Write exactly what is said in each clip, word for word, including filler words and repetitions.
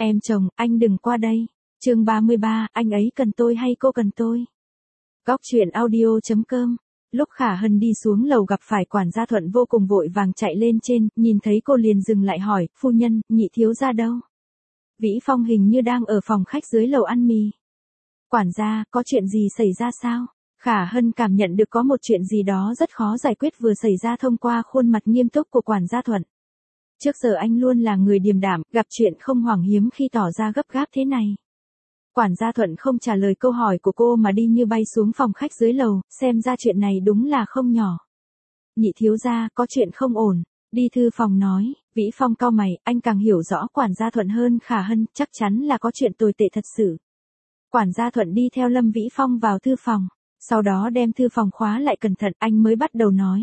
Em chồng, anh đừng qua đây. Chương ba mươi ba, anh ấy cần tôi hay cô cần tôi? Góc truyện audio chấm com. Lúc Khả Hân đi xuống lầu gặp phải quản gia Thuận vô cùng vội vàng chạy lên trên, nhìn thấy cô liền dừng lại hỏi, phu nhân, nhị thiếu gia đâu? Vĩ Phong hình như đang ở phòng khách dưới lầu ăn mì. Quản gia, có chuyện gì xảy ra sao? Khả Hân cảm nhận được có một chuyện gì đó rất khó giải quyết vừa xảy ra thông qua khuôn mặt nghiêm túc của quản gia Thuận. Trước giờ anh luôn là người điềm đạm, gặp chuyện không hoảng hiếm khi tỏ ra gấp gáp thế này. Quản gia Thuận không trả lời câu hỏi của cô mà đi như bay xuống phòng khách dưới lầu, xem ra chuyện này đúng là không nhỏ. Nhị thiếu gia, có chuyện không ổn. Đi thư phòng nói, Vĩ Phong cau mày, anh càng hiểu rõ quản gia Thuận hơn Khả Hân, chắc chắn là có chuyện tồi tệ thật sự. Quản gia Thuận đi theo Lâm Vĩ Phong vào thư phòng, sau đó đem thư phòng khóa lại cẩn thận, anh mới bắt đầu nói.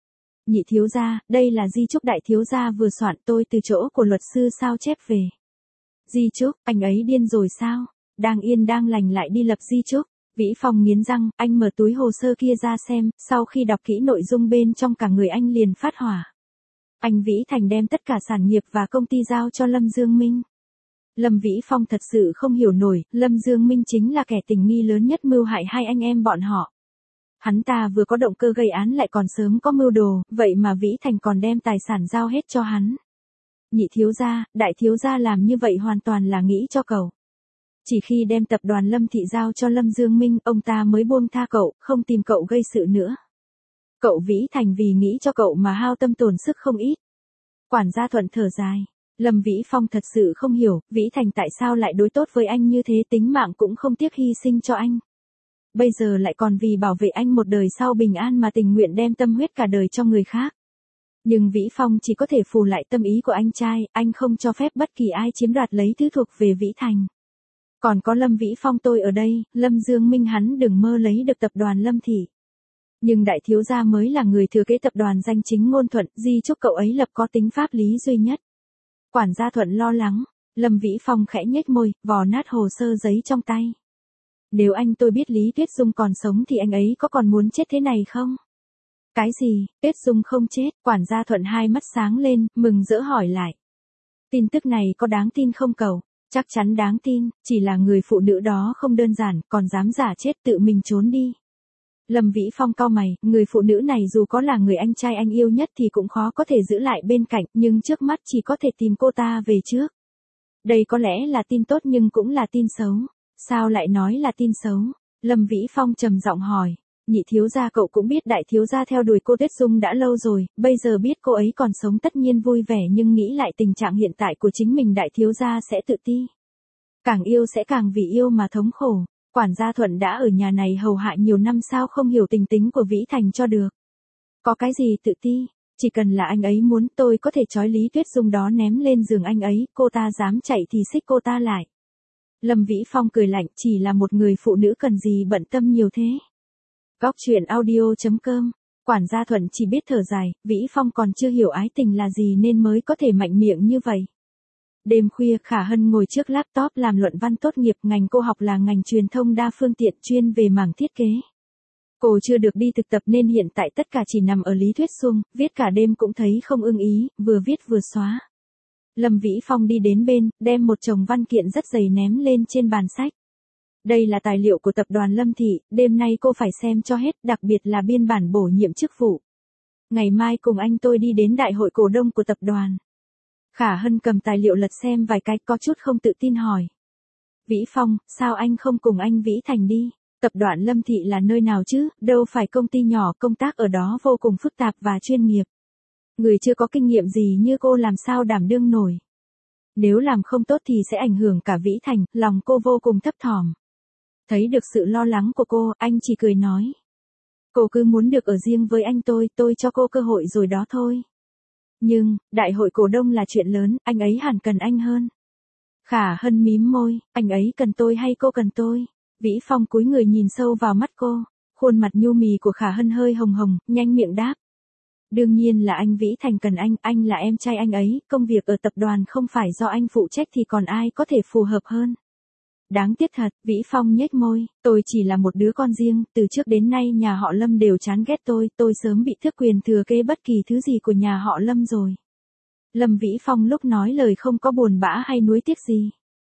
Nhị thiếu gia, đây là di chúc đại thiếu gia vừa soạn, tôi từ chỗ của luật sư sao chép về. Di chúc, anh ấy điên rồi sao? Đang yên đang lành lại đi lập di chúc. Vĩ Phong nghiến răng, anh mở túi hồ sơ kia ra xem, sau khi đọc kỹ nội dung bên trong cả người anh liền phát hỏa. Anh Vĩ Thành đem tất cả sản nghiệp và công ty giao cho Lâm Dương Minh. Lâm Vĩ Phong thật sự không hiểu nổi, Lâm Dương Minh chính là kẻ tình nghi lớn nhất mưu hại hai anh em bọn họ. Hắn ta vừa có động cơ gây án lại còn sớm có mưu đồ, vậy mà Vĩ Thành còn đem tài sản giao hết cho hắn. Nhị thiếu gia, đại thiếu gia làm như vậy hoàn toàn là nghĩ cho cậu. Chỉ khi đem tập đoàn Lâm Thị giao cho Lâm Dương Minh, ông ta mới buông tha cậu, không tìm cậu gây sự nữa. Cậu Vĩ Thành vì nghĩ cho cậu mà hao tâm tổn sức không ít. Quản gia Thuận thở dài. Lâm Vĩ Phong thật sự không hiểu, Vĩ Thành tại sao lại đối tốt với anh như thế, tính mạng cũng không tiếc hy sinh cho anh. Bây giờ lại còn vì bảo vệ anh một đời sau bình an mà tình nguyện đem tâm huyết cả đời cho người khác. Nhưng Vĩ Phong chỉ có thể phù lại tâm ý của anh trai, anh không cho phép bất kỳ ai chiếm đoạt lấy thứ thuộc về Vĩ Thành. Còn có Lâm Vĩ Phong tôi ở đây, Lâm Dương Minh hắn đừng mơ lấy được tập đoàn Lâm Thị. Nhưng đại thiếu gia mới là người thừa kế tập đoàn danh chính ngôn thuận, di chúc cậu ấy lập có tính pháp lý duy nhất. Quản gia Thuận lo lắng, Lâm Vĩ Phong khẽ nhếch môi, vò nát hồ sơ giấy trong tay. Nếu anh tôi biết Lý Tuyết Dung còn sống thì anh ấy có còn muốn chết thế này không? Cái gì, Tuyết Dung không chết? Quản gia Thuận hai mắt sáng lên, mừng rỡ hỏi lại. Tin tức này có đáng tin không cậu? Chắc chắn đáng tin, chỉ là người phụ nữ đó không đơn giản, còn dám giả chết tự mình trốn đi. Lâm Vĩ Phong cau mày, người phụ nữ này dù có là người anh trai anh yêu nhất thì cũng khó có thể giữ lại bên cạnh, nhưng trước mắt chỉ có thể tìm cô ta về trước. Đây có lẽ là tin tốt nhưng cũng là tin xấu. Sao lại nói là tin xấu? Lâm Vĩ Phong trầm giọng hỏi. Nhị thiếu gia cậu cũng biết đại thiếu gia theo đuổi cô Tuyết Dung đã lâu rồi, bây giờ biết cô ấy còn sống tất nhiên vui vẻ, nhưng nghĩ lại tình trạng hiện tại của chính mình đại thiếu gia sẽ tự ti. Càng yêu sẽ càng vì yêu mà thống khổ. Quản gia Thuận đã ở nhà này hầu hạ nhiều năm sao không hiểu tình tính của Vĩ Thành cho được. Có cái gì tự ti, chỉ cần là anh ấy muốn tôi có thể trói Lý Tuyết Dung đó ném lên giường anh ấy, cô ta dám chạy thì xích cô ta lại. Lâm Vĩ Phong cười lạnh, chỉ là một người phụ nữ cần gì bận tâm nhiều thế. Góc truyện audio chấm com. Quản gia Thuận chỉ biết thở dài, Vĩ Phong còn chưa hiểu ái tình là gì nên mới có thể mạnh miệng như vậy. Đêm khuya Khả Hân ngồi trước laptop làm luận văn tốt nghiệp, ngành cô học là ngành truyền thông đa phương tiện chuyên về mảng thiết kế. Cô chưa được đi thực tập nên hiện tại tất cả chỉ nằm ở lý thuyết suông, viết cả đêm cũng thấy không ưng ý, vừa viết vừa xóa. Lâm Vĩ Phong đi đến bên, đem một chồng văn kiện rất dày ném lên trên bàn sách. Đây là tài liệu của tập đoàn Lâm Thị, đêm nay cô phải xem cho hết, đặc biệt là biên bản bổ nhiệm chức vụ. Ngày mai cùng anh tôi đi đến đại hội cổ đông của tập đoàn. Khả Hân cầm tài liệu lật xem vài cái, có chút không tự tin hỏi. Vĩ Phong, sao anh không cùng anh Vĩ Thành đi? Tập đoàn Lâm Thị là nơi nào chứ, đâu phải công ty nhỏ, công tác ở đó vô cùng phức tạp và chuyên nghiệp. Người chưa có kinh nghiệm gì như cô làm sao đảm đương nổi. Nếu làm không tốt thì sẽ ảnh hưởng cả Vĩ Thành, lòng cô vô cùng thấp thỏm. Thấy được sự lo lắng của cô, anh chỉ cười nói. Cô cứ muốn được ở riêng với anh tôi, tôi cho cô cơ hội rồi đó thôi. Nhưng, đại hội cổ đông là chuyện lớn, anh ấy hẳn cần anh hơn. Khả Hân mím môi, anh ấy cần tôi hay cô cần tôi? Vĩ Phong cúi người nhìn sâu vào mắt cô, khuôn mặt nhu mì của Khả Hân hơi hồng hồng, nhanh miệng đáp. Đương nhiên là anh Vĩ Thành cần anh, anh là em trai anh ấy, công việc ở tập đoàn không phải do anh phụ trách thì còn ai có thể phù hợp hơn. Đáng tiếc thật, Vĩ Phong nhếch môi, tôi chỉ là một đứa con riêng, từ trước đến nay nhà họ Lâm đều chán ghét tôi, tôi sớm bị tước quyền thừa kế bất kỳ thứ gì của nhà họ Lâm rồi. Lâm Vĩ Phong lúc nói lời không có buồn bã hay nuối tiếc gì.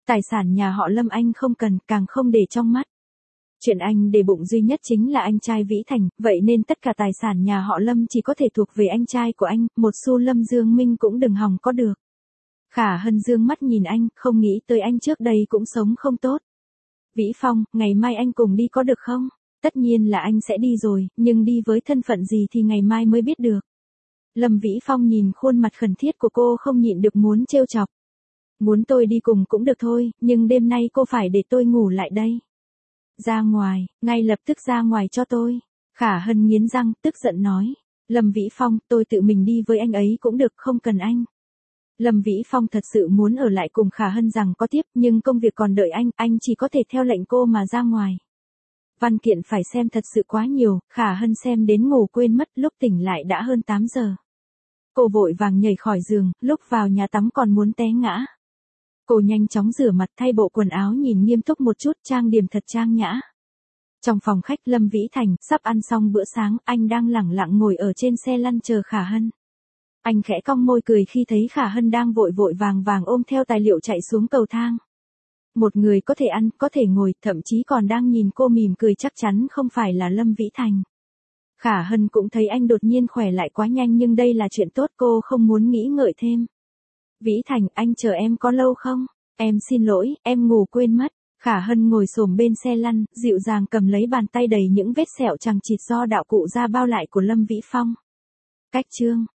Tài sản nhà họ Lâm anh không cần, càng không để trong mắt. Chuyện anh để bụng duy nhất chính là anh trai Vĩ Thành, vậy nên tất cả tài sản nhà họ Lâm chỉ có thể thuộc về anh trai của anh, một xu Lâm Dương Minh cũng đừng hòng có được. Khả Hân dương mắt nhìn anh, không nghĩ tới anh trước đây cũng sống không tốt. Vĩ Phong, ngày mai anh cùng đi có được không? Tất nhiên là anh sẽ đi rồi, nhưng đi với thân phận gì thì ngày mai mới biết được. Lâm Vĩ Phong nhìn khuôn mặt khẩn thiết của cô không nhịn được muốn trêu chọc. Muốn tôi đi cùng cũng được thôi, nhưng đêm nay cô phải để tôi ngủ lại đây. Ra ngoài, ngay lập tức ra ngoài cho tôi. Khả Hân nghiến răng, tức giận nói. Lâm Vĩ Phong, tôi tự mình đi với anh ấy cũng được, không cần anh. Lâm Vĩ Phong thật sự muốn ở lại cùng Khả Hân rằng có tiếp, nhưng công việc còn đợi anh, anh chỉ có thể theo lệnh cô mà ra ngoài. Văn kiện phải xem thật sự quá nhiều, Khả Hân xem đến ngủ quên mất, lúc tỉnh lại đã hơn tám giờ. Cô vội vàng nhảy khỏi giường, lúc vào nhà tắm còn muốn té ngã. Cô nhanh chóng rửa mặt thay bộ quần áo nhìn nghiêm túc một chút, trang điểm thật trang nhã. Trong phòng khách Lâm Vĩ Thành, sắp ăn xong bữa sáng, anh đang lẳng lặng ngồi ở trên xe lăn chờ Khả Hân. Anh khẽ cong môi cười khi thấy Khả Hân đang vội vội vàng vàng ôm theo tài liệu chạy xuống cầu thang. Một người có thể ăn, có thể ngồi, thậm chí còn đang nhìn cô mỉm cười chắc chắn không phải là Lâm Vĩ Thành. Khả Hân cũng thấy anh đột nhiên khỏe lại quá nhanh nhưng đây là chuyện tốt cô không muốn nghĩ ngợi thêm. Vĩ Thành, anh chờ em có lâu không? Em xin lỗi, em ngủ quên mất. Khả Hân ngồi xổm bên xe lăn, dịu dàng cầm lấy bàn tay đầy những vết sẹo chằng chịt do đạo cụ ra bao lại của Lâm Vĩ Phong. Cách chương